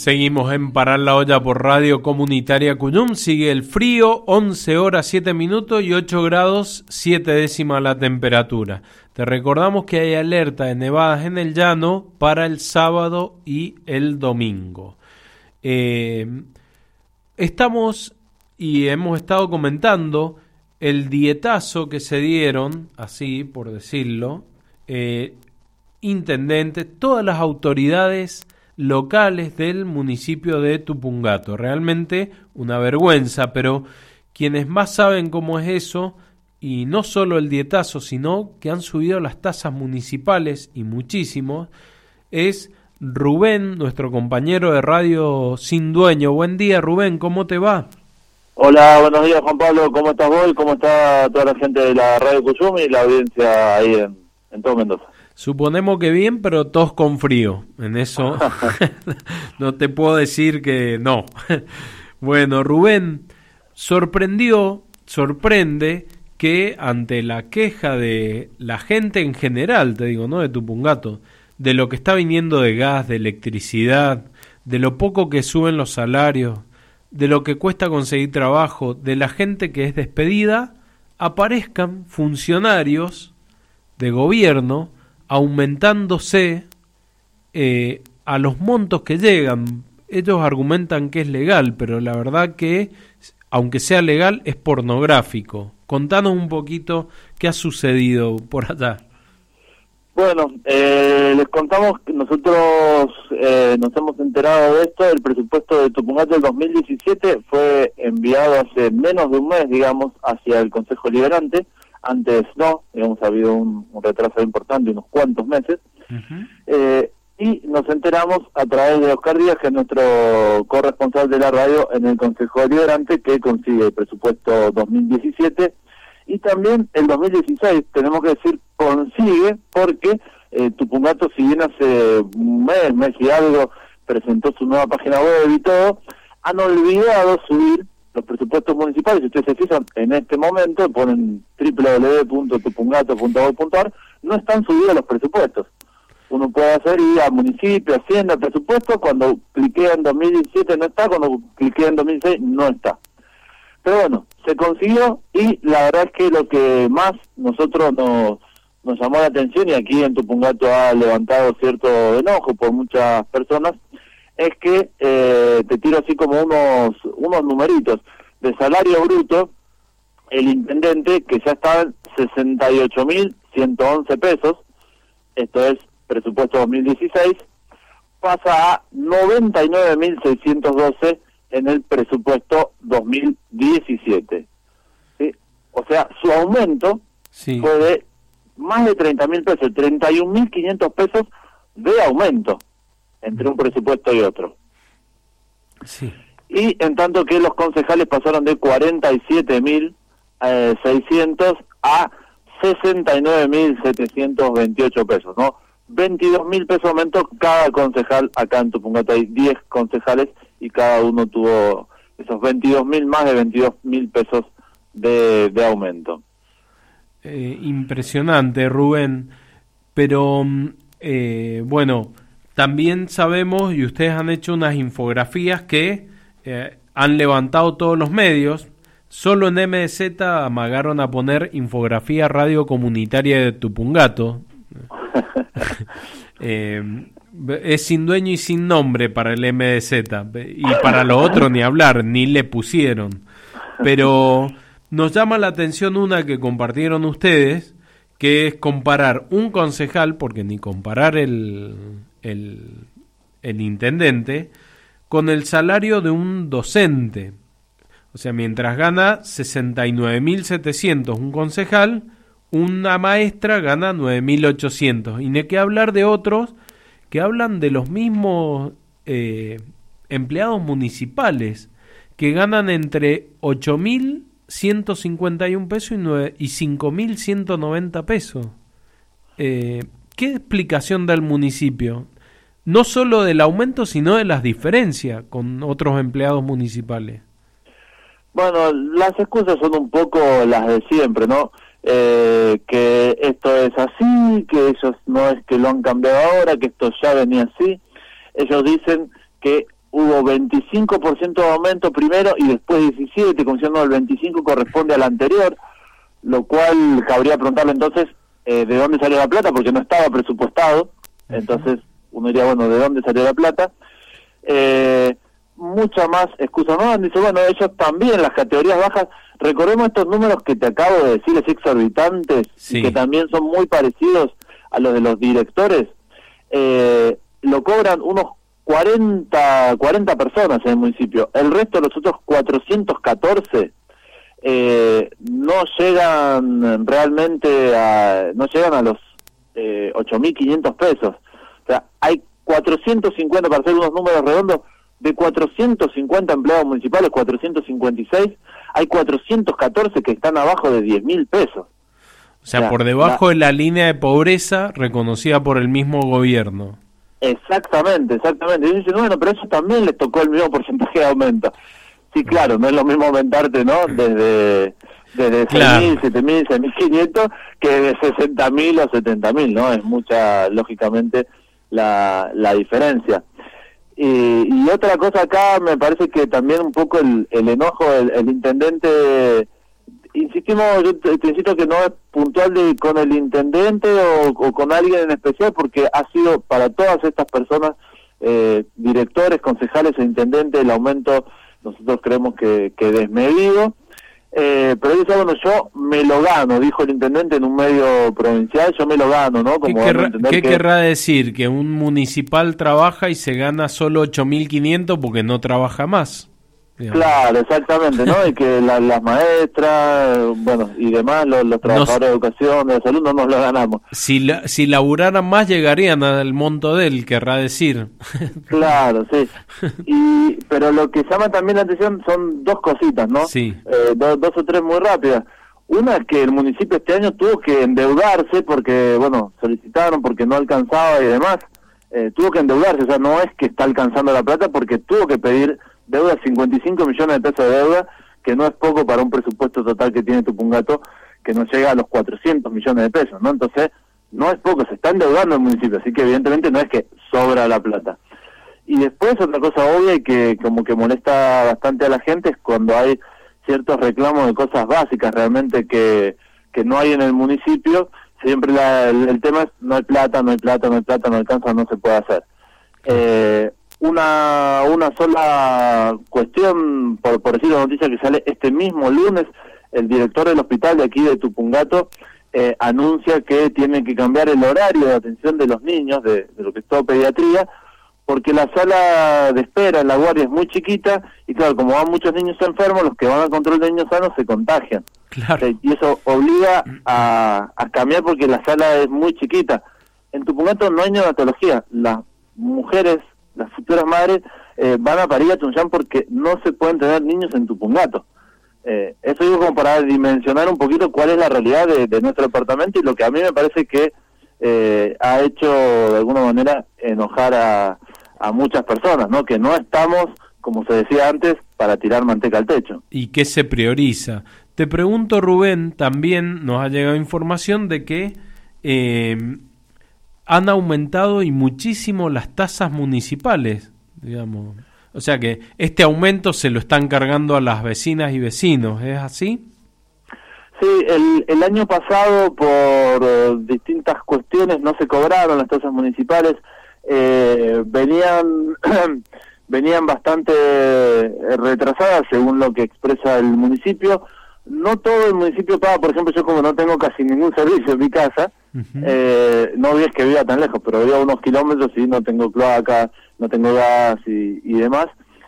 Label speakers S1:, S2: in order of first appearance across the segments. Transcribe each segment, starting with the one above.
S1: Seguimos en Parar la Olla por Radio Comunitaria Cuyum. Sigue el frío, 11 horas 7 minutos y 8 grados 7 décimas la temperatura. Te recordamos que hay alerta de nevadas en el llano para el sábado y el domingo. Estamos y hemos estado comentando el dietazo que se dieron, así por decirlo, intendentes, todas las autoridades locales del municipio de Tupungato. Realmente una vergüenza, pero quienes más saben cómo es eso, y no solo el dietazo, sino que han subido las tasas municipales y muchísimo, es Rubén, nuestro compañero de Radio Sin Dueño. Buen día, Rubén, ¿cómo te va?
S2: Hola, buenos días, Juan Pablo, ¿cómo estás vos? ¿Cómo está toda la gente de la Radio Cuyum y la audiencia ahí en todo Mendoza?
S1: Suponemos que bien, pero todos con frío. En eso no te puedo decir que no. Bueno, Rubén, sorprende que ante la queja de la gente en general, te digo, ¿no? De Tupungato, de lo que está viniendo de gas, de electricidad, de lo poco que suben los salarios, de lo que cuesta conseguir trabajo, de la gente que es despedida, aparezcan funcionarios de gobierno aumentándose a los montos que llegan. Ellos argumentan que es legal, pero la verdad que, aunque sea legal, es pornográfico. Contanos un poquito qué ha sucedido por allá.
S2: Bueno, les contamos que nosotros nos hemos enterado de esto. El presupuesto de Tupungato del 2017 fue enviado hace menos de un mes, digamos, hacia el Consejo Liberante. Antes no, digamos, ha habido un retraso importante, unos cuantos meses. Uh-huh. Y nos enteramos a través de Oscar Díaz, que es nuestro corresponsal de la radio en el Consejo Liberante, que consigue el presupuesto 2017 y también el 2016, tenemos que decir, consigue, porque Tupungato, si bien hace un mes y algo, presentó su nueva página web y todo, han olvidado subir los presupuestos municipales. Si ustedes se fijan, en este momento ponen www.tupungato.org.ar, no están subidos los presupuestos. Uno puede hacer ir a municipio, hacienda, presupuesto, cuando cliquea en 2017 no está, cuando cliquea en 2016 no está. Pero bueno, se consiguió, y la verdad es que lo que más nosotros nos llamó la atención, y aquí en Tupungato ha levantado cierto enojo por muchas personas, es que te tiro así como unos numeritos. De salario bruto, el intendente, que ya estaba en 68.111 pesos, esto es presupuesto 2016, pasa a 99.612 en el presupuesto 2017. ¿Sí? O sea, su aumento fue de más de 30.000 pesos, 31.500 pesos de aumento entre un presupuesto y otro.
S1: Sí. Y
S2: en tanto que los concejales pasaron de 47.600 a 69.728 pesos, ¿no? 22.000 pesos aumento cada concejal. Acá en Tupungato hay 10 concejales y cada uno tuvo esos 22.000, más de 22.000 pesos de aumento.
S1: Impresionante, Rubén. Pero, bueno, también sabemos, y ustedes han hecho unas infografías que han levantado todos los medios. Solo en MDZ amagaron a poner infografía Radio Comunitaria de Tupungato. Es sin dueño y sin nombre para el MDZ, y para lo otro ni hablar, ni le pusieron. Pero nos llama la atención una que compartieron ustedes, que es comparar un concejal, porque ni comparar el intendente, con el salario de un docente. O sea, mientras gana 69.700 un concejal, una maestra gana 9.800. Y ni que hablar de otros que hablan de los mismos empleados municipales, que ganan entre 8.151 pesos y 5.190 pesos. ¿Qué explicación da el municipio? No solo del aumento, sino de las diferencias con otros empleados municipales.
S2: Bueno, las excusas son un poco las de siempre, ¿no? Que esto es así, que ellos no es que lo han cambiado ahora, que esto ya venía así. Ellos dicen que hubo 25% de aumento primero y después 17, como diciendo el 25 corresponde al anterior, lo cual cabría preguntarle entonces de dónde salió la plata, porque no estaba presupuestado. Entonces uno diría, bueno, ¿de dónde salió la plata? Mucha más excusa no dan, dice, bueno, ellos también, las categorías bajas, recordemos estos números que te acabo de decir, es exorbitantes,
S1: sí,
S2: y que también son muy parecidos a los de los directores, lo cobran unos 40 personas en el municipio. El resto de los otros 414 no llegan realmente no llegan a los 8.500 pesos. O sea, hay 450, para hacer unos números redondos, de 450 empleados municipales, 456, hay 414 que están abajo de 10.000 pesos.
S1: O sea, por debajo de la línea de pobreza reconocida por el mismo gobierno.
S2: Exactamente. Y dicen, bueno, pero eso también les tocó el mismo porcentaje de aumento. Sí, claro, no es lo mismo aumentarte, ¿no? Desde
S1: claro,
S2: 6.000, 7.000, 6.500 que de 60.000 o 70.000, ¿no? Es mucha, lógicamente, la diferencia. Y otra cosa acá, me parece que también un poco el enojo, el intendente, insistimos, yo te insisto que no es puntual con el intendente o con alguien en especial, porque ha sido para todas estas personas, directores, concejales e intendentes, el aumento, nosotros creemos que desmedido. Pero dice, bueno, yo me lo gano, dijo el intendente en un medio provincial, yo me lo gano, ¿no? Como
S1: ¿Qué querrá decir? ¿Que un municipal trabaja y se gana solo 8.500 porque no trabaja más? Digamos.
S2: Claro, exactamente, ¿no? Y que las maestras, bueno, y demás, los trabajadores de educación, de salud, no nos lo ganamos.
S1: Si laburaran más, llegarían al monto de él, querrá decir.
S2: Claro, sí. Pero lo que llama también la atención son dos cositas, ¿no?
S1: Sí.
S2: Dos o tres muy rápidas. Una es que el municipio este año tuvo que endeudarse porque, bueno, solicitaron porque no alcanzaba y demás. Tuvo que endeudarse, o sea, no es que está alcanzando la plata porque tuvo que pedir deuda, 55 millones de pesos de deuda, que no es poco para un presupuesto total que tiene Tupungato, que no llega a los 400 millones de pesos, ¿no? Entonces, no es poco, se está endeudando el municipio, así que evidentemente no es que sobra la plata. Y después otra cosa obvia y que como que molesta bastante a la gente es cuando hay ciertos reclamos de cosas básicas realmente que no hay en el municipio, siempre el tema es no hay plata, no alcanza, no se puede hacer. Una sola cuestión, por decir la noticia que sale este mismo lunes, el director del hospital de aquí de Tupungato anuncia que tiene que cambiar el horario de atención de los niños, de lo que es todo pediatría, porque la sala de espera en la guardia es muy chiquita y claro, como van muchos niños enfermos, los que van al control de niños sanos se contagian.
S1: Claro.
S2: Y eso obliga a cambiar porque la sala es muy chiquita. En Tupungato no hay neonatología, las mujeres, las futuras madres van a parir a Tunuyán porque no se pueden tener niños en Tupungato. Eso digo como para dimensionar un poquito cuál es la realidad de nuestro departamento y lo que a mí me parece que ha hecho de alguna manera enojar a muchas personas, ¿no? Que no estamos, como se decía antes, para tirar manteca al techo.
S1: ¿Y qué se prioriza? Te pregunto, Rubén, también nos ha llegado información de que han aumentado y muchísimo las tasas municipales, digamos. O sea que este aumento se lo están cargando a las vecinas y vecinos, ¿es así?
S2: Sí, el año pasado por distintas cuestiones no se cobraron las tasas municipales, venían bastante retrasadas según lo que expresa el municipio. No todo el municipio paga, por ejemplo, yo como no tengo casi ningún servicio en mi casa, no es que viva tan lejos, pero vivo a unos kilómetros y no tengo cloaca, no tengo gas y demás.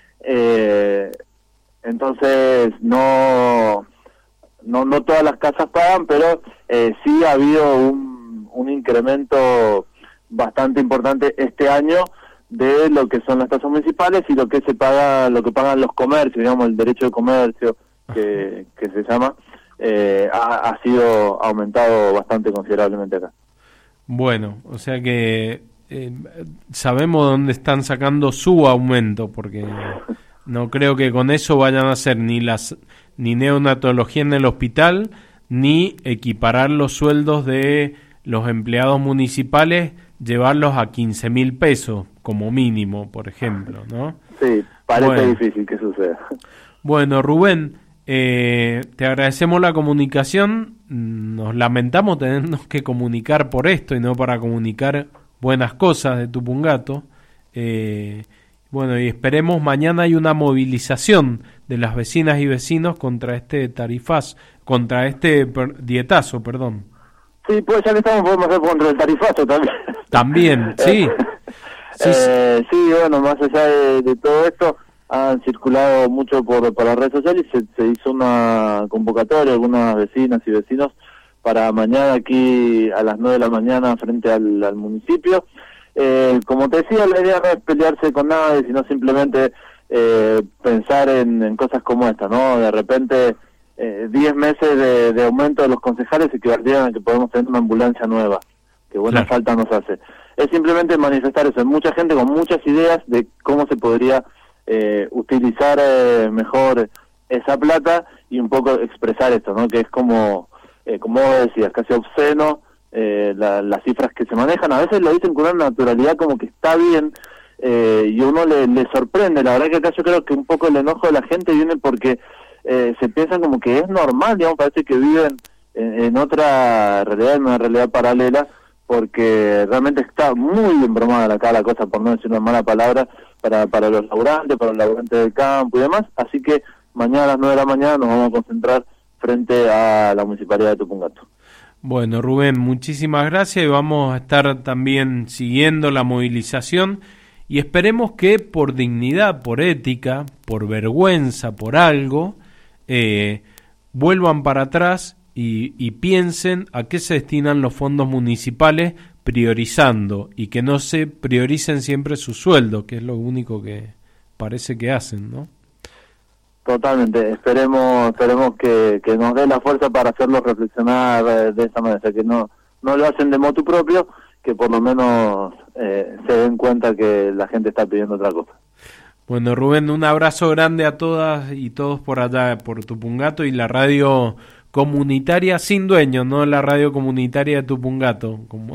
S2: Entonces no todas las casas pagan, pero sí ha habido un incremento bastante importante este año de lo que son las tasas municipales y lo que pagan los comercios, digamos, el derecho de comercio que se llama, ha sido aumentado bastante considerablemente acá. Bueno,
S1: o sea que sabemos dónde están sacando su aumento, porque no creo que con eso vayan a hacer ni neonatología en el hospital, ni equiparar los sueldos de los empleados municipales llevarlos a 15.000 pesos como mínimo, por ejemplo, ¿no?
S2: Sí, parece difícil que suceda.
S1: Bueno, Rubén, te agradecemos la comunicación. Nos lamentamos tenernos que comunicar por esto y no para comunicar buenas cosas de Tupungato. Bueno, y esperemos mañana hay una movilización de las vecinas y vecinos contra este contra este dietazo, perdón.
S2: Sí, pues ya que estamos, podemos hacer contra el tarifazo también.
S1: También, sí.
S2: Sí, bueno, más allá de todo esto, han circulado mucho por las redes sociales y se hizo una convocatoria, algunas vecinas y vecinos, para mañana aquí a las 9 de la mañana frente al municipio. Como te decía, la idea no es pelearse con nadie, sino simplemente pensar en cosas como esta, ¿no? De repente 10 meses de aumento de los concejales equivaldrían a que podemos tener una ambulancia nueva, que buena falta nos hace. Es simplemente manifestar eso. Hay mucha gente con muchas ideas de cómo se podría utilizar mejor esa plata y un poco expresar esto, ¿no? Que es como vos decías, casi obsceno las cifras que se manejan. A veces lo dicen con una naturalidad como que está bien y uno le sorprende. La verdad que acá yo creo que un poco el enojo de la gente viene porque se piensan como que es normal, digamos, parece que viven en otra realidad, en una realidad paralela, porque realmente está muy bien bromada acá la cosa, por no decir una mala palabra, para los laburantes del campo y demás. Así que mañana a las 9 de la mañana nos vamos a concentrar frente a la Municipalidad de Tupungato.
S1: Bueno, Rubén, muchísimas gracias y vamos a estar también siguiendo la movilización y esperemos que por dignidad, por ética, por vergüenza, por algo, vuelvan para atrás y piensen a qué se destinan los fondos municipales, priorizando y que no se prioricen siempre su sueldo, que es lo único que parece que hacen, ¿no?
S2: Totalmente, esperemos que nos dé la fuerza para hacerlos reflexionar de esa manera, que no lo hacen de motu propio, que por lo menos se den cuenta que la gente está pidiendo otra cosa.
S1: Bueno, Rubén, un abrazo grande a todas y todos por allá, por Tupungato y la radio comunitaria sin dueño, no la radio comunitaria de Tupungato. Como...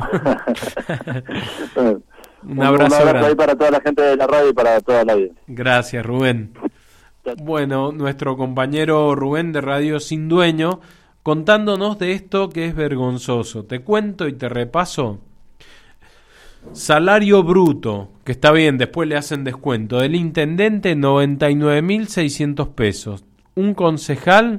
S1: un abrazo grande
S2: ahí para toda la gente de la radio y para toda la vida.
S1: Gracias, Rubén. Bueno, nuestro compañero Rubén de Radio Sin Dueño contándonos de esto que es vergonzoso. Te cuento y te repaso. Salario bruto, que está bien, después le hacen descuento. Del intendente, 99.600 pesos. Un concejal,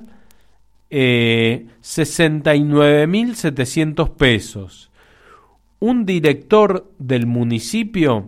S1: 69.700 pesos. Un director del municipio,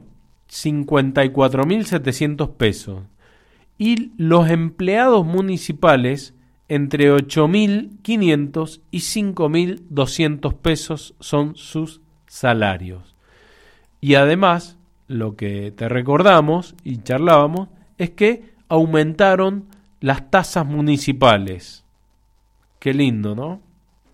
S1: 54.700 pesos. Y los empleados municipales, entre 8.500 y 5.200 pesos son sus salarios. Y además, lo que te recordamos y charlábamos, es que aumentaron las tasas municipales. Qué lindo, ¿no?